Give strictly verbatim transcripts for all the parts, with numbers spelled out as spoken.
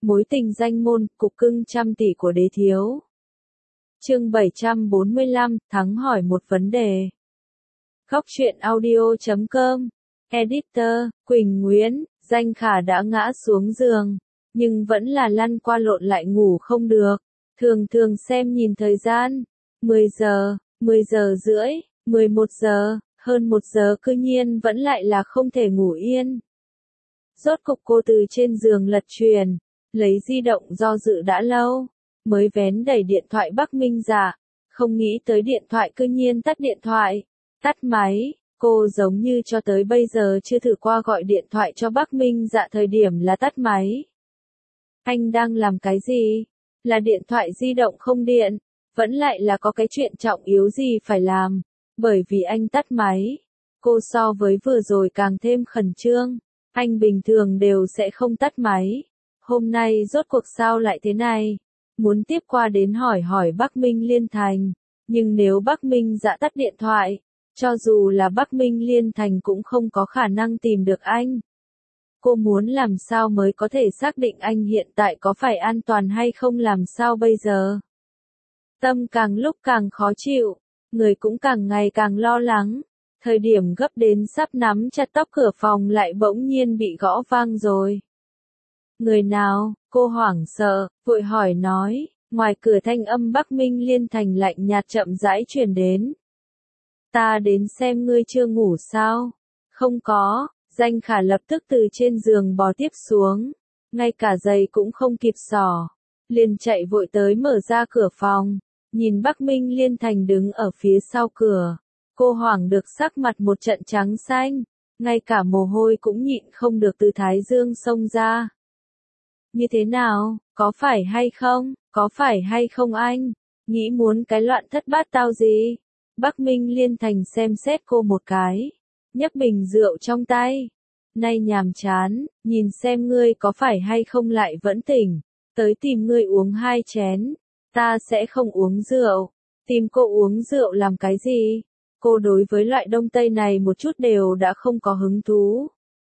Mối tình danh môn, cục cưng trăm tỷ của đế thiếu. Chương bảy trăm bốn mươi lăm, Thắng hỏi một vấn đề. Góc truyện audio chấm com. Editor, Quỳnh Nguyễn. Danh Khả đã ngã xuống giường, nhưng vẫn là lăn qua lộn lại ngủ không được. Thường thường xem nhìn thời gian. mười giờ, mười giờ rưỡi, mười một giờ, hơn một giờ cư nhiên vẫn lại là không thể ngủ yên. Rốt cục cô từ trên giường lật truyền, lấy di động do dự đã lâu, mới vén đẩy điện thoại Bắc Minh Dạ, không nghĩ tới điện thoại cư nhiên tắt điện thoại, tắt máy. Cô giống như cho tới bây giờ chưa thử qua gọi điện thoại cho Bắc Minh Dạ thời điểm là tắt máy. Anh đang làm cái gì? Là điện thoại di động không điện, vẫn lại là có cái chuyện trọng yếu gì phải làm, bởi vì anh tắt máy. Cô so với vừa rồi càng thêm khẩn trương, anh bình thường đều sẽ không tắt máy. Hôm nay rốt cuộc sao lại thế này? Muốn tiếp qua đến hỏi hỏi Bắc Minh Liên Thành, nhưng nếu Bắc Minh Dạ tắt điện thoại, cho dù là Bắc Minh Liên Thành cũng không có khả năng tìm được anh. Cô muốn làm sao mới có thể xác định anh hiện tại có phải an toàn hay không, làm sao bây giờ? Tâm càng lúc càng khó chịu, người cũng càng ngày càng lo lắng. Thời điểm gấp đến sắp nắm chặt tóc, cửa phòng lại bỗng nhiên bị gõ vang rồi. Người nào? Cô hoảng sợ, vội hỏi nói. Ngoài cửa thanh âm Bắc Minh Liên Thành lạnh nhạt chậm rãi truyền đến. Ta đến xem ngươi chưa ngủ sao? Không có. Danh Khả lập tức từ trên giường bò tiếp xuống, ngay cả giày cũng không kịp xỏ, liền chạy vội tới mở ra cửa phòng, nhìn Bắc Minh Liên Thành đứng ở phía sau cửa. Cô hoảng được sắc mặt một trận trắng xanh, ngay cả mồ hôi cũng nhịn không được từ thái dương xông ra. Như thế nào, có phải hay không, có phải hay không anh? Nghĩ muốn cái loạn thất bát tao gì? Bắc Minh Liên Thành xem xét cô một cái, nhấc bình rượu trong tay. Nay nhàm chán, nhìn xem ngươi có phải hay không lại vẫn tỉnh, tới tìm ngươi uống hai chén. Ta sẽ không uống rượu. Tìm cô uống rượu làm cái gì? Cô đối với loại đông tây này một chút đều đã không có hứng thú.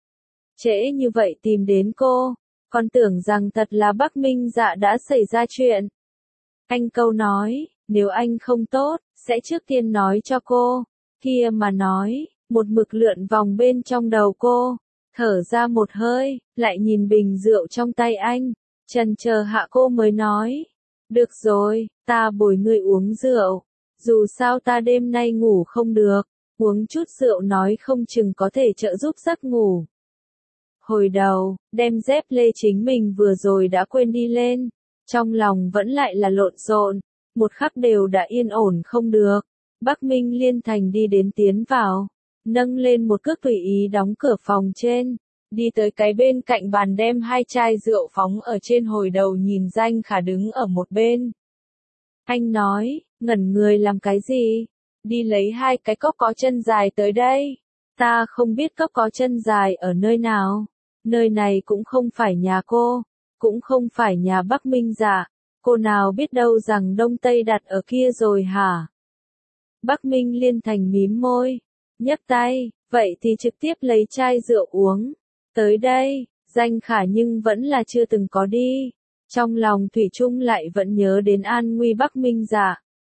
Trễ như vậy tìm đến cô, còn tưởng rằng thật là Bắc Minh Dạ đã xảy ra chuyện. Anh câu nói, nếu anh không tốt, sẽ trước tiên nói cho cô. Kia mà nói, một mực lượn vòng bên trong đầu cô, thở ra một hơi, lại nhìn bình rượu trong tay anh, chần chờ hạ cô mới nói. Được rồi, ta bồi ngươi uống rượu, dù sao ta đêm nay ngủ không được, uống chút rượu nói không chừng có thể trợ giúp giấc ngủ. Hồi đầu, đem dép lê chính mình vừa rồi đã quên đi lên, trong lòng vẫn lại là lộn xộn, một khắc đều đã yên ổn không được. Bắc Minh Liên Thành đi đến tiến vào, nâng lên một cước tùy ý đóng cửa phòng trên, đi tới cái bên cạnh bàn đem hai chai rượu phóng ở trên, hồi đầu nhìn Danh Khả đứng ở một bên. Anh nói, ngẩn người làm cái gì? Đi lấy hai cái cốc có chân dài tới đây. Ta không biết cốc có chân dài ở nơi nào. Nơi này cũng không phải nhà cô, cũng không phải nhà Bắc Minh Dạ. Cô nào biết đâu rằng Đông Tây đặt ở kia rồi hả? Bắc Minh Liên Thành mím môi, nhấc tay, vậy thì trực tiếp lấy chai rượu uống. Tới đây, Danh Khả nhưng vẫn là chưa từng có đi. Trong lòng thủy chung lại vẫn nhớ đến an nguy Bắc Minh Dạ.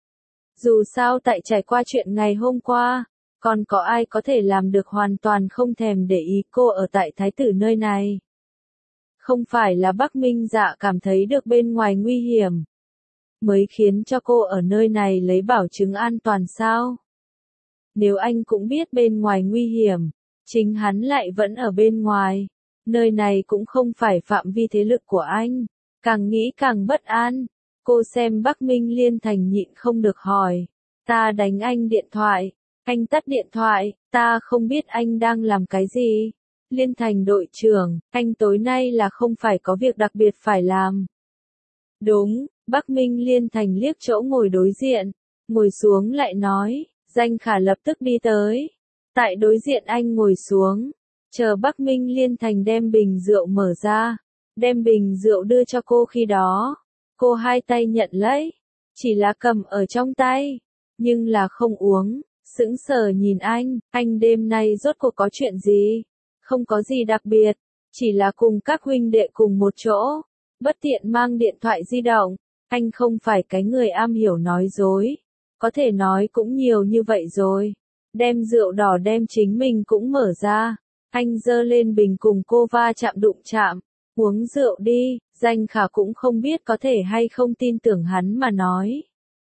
Dù sao tại trải qua chuyện ngày hôm qua, còn có ai có thể làm được hoàn toàn không thèm để ý cô ở tại thái tử nơi này. Không phải là Bắc Minh Dạ cảm thấy được bên ngoài nguy hiểm, mới khiến cho cô ở nơi này lấy bảo chứng an toàn sao? Nếu anh cũng biết bên ngoài nguy hiểm, chính hắn lại vẫn ở bên ngoài, nơi này cũng không phải phạm vi thế lực của anh, càng nghĩ càng bất an. Cô xem Bắc Minh Liên Thành nhịn không được hỏi, ta đánh anh điện thoại, anh tắt điện thoại, ta không biết anh đang làm cái gì. Liên Thành đội trưởng, anh tối nay là không phải có việc đặc biệt phải làm. Đúng, Bắc Minh Liên Thành liếc chỗ ngồi đối diện, ngồi xuống lại nói. Danh Khả lập tức đi tới, tại đối diện anh ngồi xuống, chờ Bắc Minh Liên Thành đem bình rượu mở ra, đem bình rượu đưa cho cô. Khi đó, cô hai tay nhận lấy, chỉ là cầm ở trong tay, nhưng là không uống, sững sờ nhìn anh. Anh đêm nay rốt cuộc có chuyện gì? Không có gì đặc biệt, chỉ là cùng các huynh đệ cùng một chỗ, bất tiện mang điện thoại di động. Anh không phải cái người am hiểu nói dối. Có thể nói cũng nhiều như vậy rồi. Đem rượu đỏ đem chính mình cũng mở ra. Anh giơ lên bình cùng cô va chạm đụng chạm. Uống rượu đi, Danh Khả cũng không biết có thể hay không tin tưởng hắn mà nói.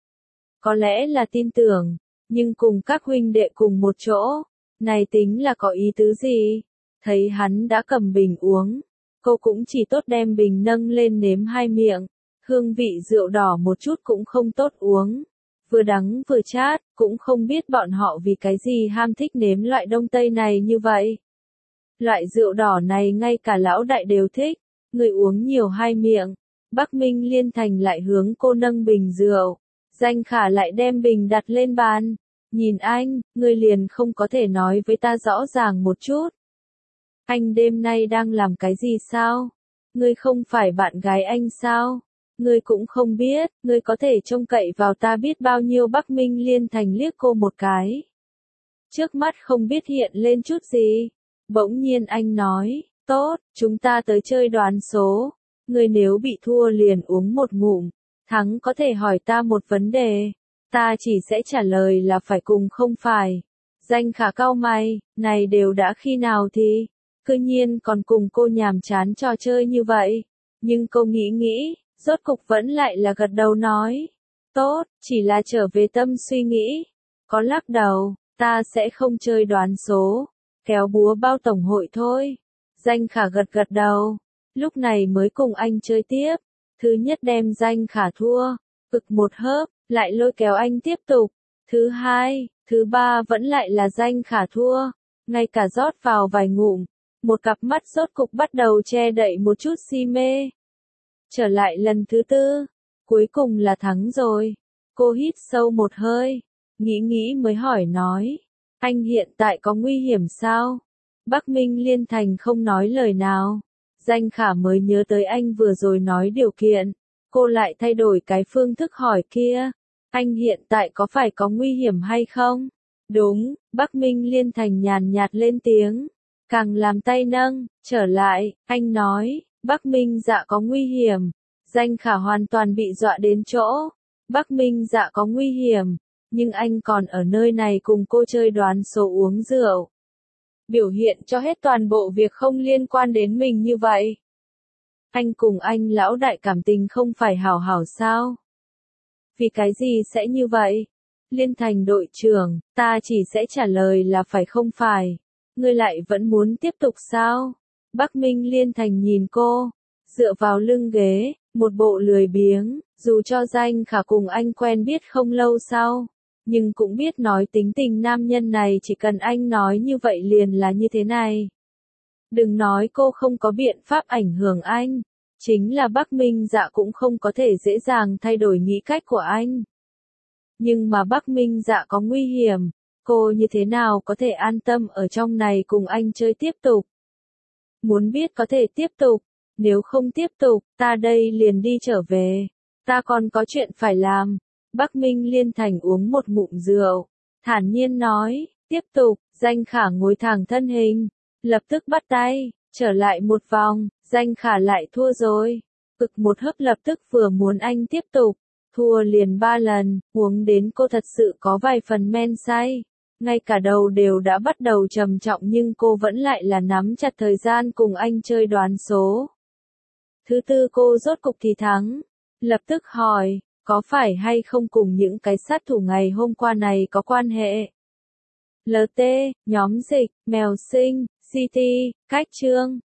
Có lẽ là tin tưởng, nhưng cùng các huynh đệ cùng một chỗ, này tính là có ý tứ gì? Thấy hắn đã cầm bình uống, cô cũng chỉ tốt đem bình nâng lên nếm hai miệng, hương vị rượu đỏ một chút cũng không tốt uống. Vừa đắng vừa chát, cũng không biết bọn họ vì cái gì ham thích nếm loại đông tây này như vậy. Loại rượu đỏ này ngay cả lão đại đều thích, người uống nhiều hai miệng. Bắc Minh Liên Thành lại hướng cô nâng bình rượu, Danh Khả lại đem bình đặt lên bàn. Nhìn anh, người liền không có thể nói với ta rõ ràng một chút. Anh đêm nay đang làm cái gì sao? Ngươi không phải bạn gái anh sao? Ngươi cũng không biết, ngươi có thể trông cậy vào ta biết bao nhiêu. Bắc Minh Liên Thành liếc cô một cái. Trước mắt không biết hiện lên chút gì. Bỗng nhiên anh nói, tốt, chúng ta tới chơi đoán số. Ngươi nếu bị thua liền uống một ngụm, thắng có thể hỏi ta một vấn đề. Ta chỉ sẽ trả lời là phải cùng không phải. Danh Khả cau mày, này đều đã khi nào thì, cư nhiên còn cùng cô nhàm chán trò chơi như vậy. Nhưng cô nghĩ nghĩ, rốt cục vẫn lại là gật đầu nói. Tốt, chỉ là trở về tâm suy nghĩ. Có lắc đầu, ta sẽ không chơi đoán số, kéo búa bao tổng hội thôi. Danh Khả gật gật đầu, lúc này mới cùng anh chơi tiếp. Thứ nhất đem Danh Khả thua, cực một hớp, lại lôi kéo anh tiếp tục. Thứ hai, thứ ba vẫn lại là Danh Khả thua, ngay cả rót vào vài ngụm, một cặp mắt rốt cục bắt đầu che đậy một chút si mê. Trở lại lần thứ tư, cuối cùng là thắng rồi. Cô hít sâu một hơi, nghĩ nghĩ mới hỏi nói, anh hiện tại có nguy hiểm sao? Bắc Minh Liên Thành không nói lời nào. Danh Khả mới nhớ tới anh vừa rồi nói điều kiện, cô lại thay đổi cái phương thức hỏi kia. Anh hiện tại có phải có nguy hiểm hay không? Đúng, Bắc Minh Liên Thành nhàn nhạt lên tiếng, càng làm tay nâng, trở lại, anh nói, Bắc Minh Dạ có nguy hiểm. Danh Khả hoàn toàn bị dọa đến chỗ. Bắc Minh Dạ có nguy hiểm, nhưng anh còn ở nơi này cùng cô chơi đoán số uống rượu. Biểu hiện cho hết toàn bộ việc không liên quan đến mình như vậy. Anh cùng anh lão đại cảm tình không phải hảo hảo sao? Vì cái gì sẽ như vậy? Liên Thành đội trưởng, ta chỉ sẽ trả lời là phải không phải. Ngươi lại vẫn muốn tiếp tục sao? Bắc Minh Liên Thành nhìn cô, dựa vào lưng ghế, một bộ lười biếng, dù cho Danh Khả cùng anh quen biết không lâu sau, nhưng cũng biết nói tính tình nam nhân này chỉ cần anh nói như vậy liền là như thế này. Đừng nói cô không có biện pháp ảnh hưởng anh, chính là Bắc Minh Dạ cũng không có thể dễ dàng thay đổi nghĩ cách của anh. Nhưng mà Bắc Minh Dạ có nguy hiểm, cô như thế nào có thể an tâm ở trong này cùng anh chơi tiếp tục? Muốn biết có thể tiếp tục, nếu không tiếp tục, ta đây liền đi trở về. Ta còn có chuyện phải làm. Bắc Minh Liên Thành uống một ngụm rượu, thản nhiên nói, tiếp tục. Danh Khả ngồi thẳng thân hình, lập tức bắt tay, trở lại một vòng. Danh Khả lại thua rồi, cực một hớp lập tức vừa muốn anh tiếp tục, thua liền ba lần, uống đến cô thật sự có vài phần men say, ngay cả đầu đều đã bắt đầu trầm trọng nhưng cô vẫn lại là nắm chặt thời gian cùng anh chơi đoán số. Thứ tư cô rốt cục thì thắng, lập tức hỏi, có phải hay không cùng những cái sát thủ ngày hôm qua này có quan hệ? lờ tê, nhóm dịch, mèo sinh, xê tê, cách chương.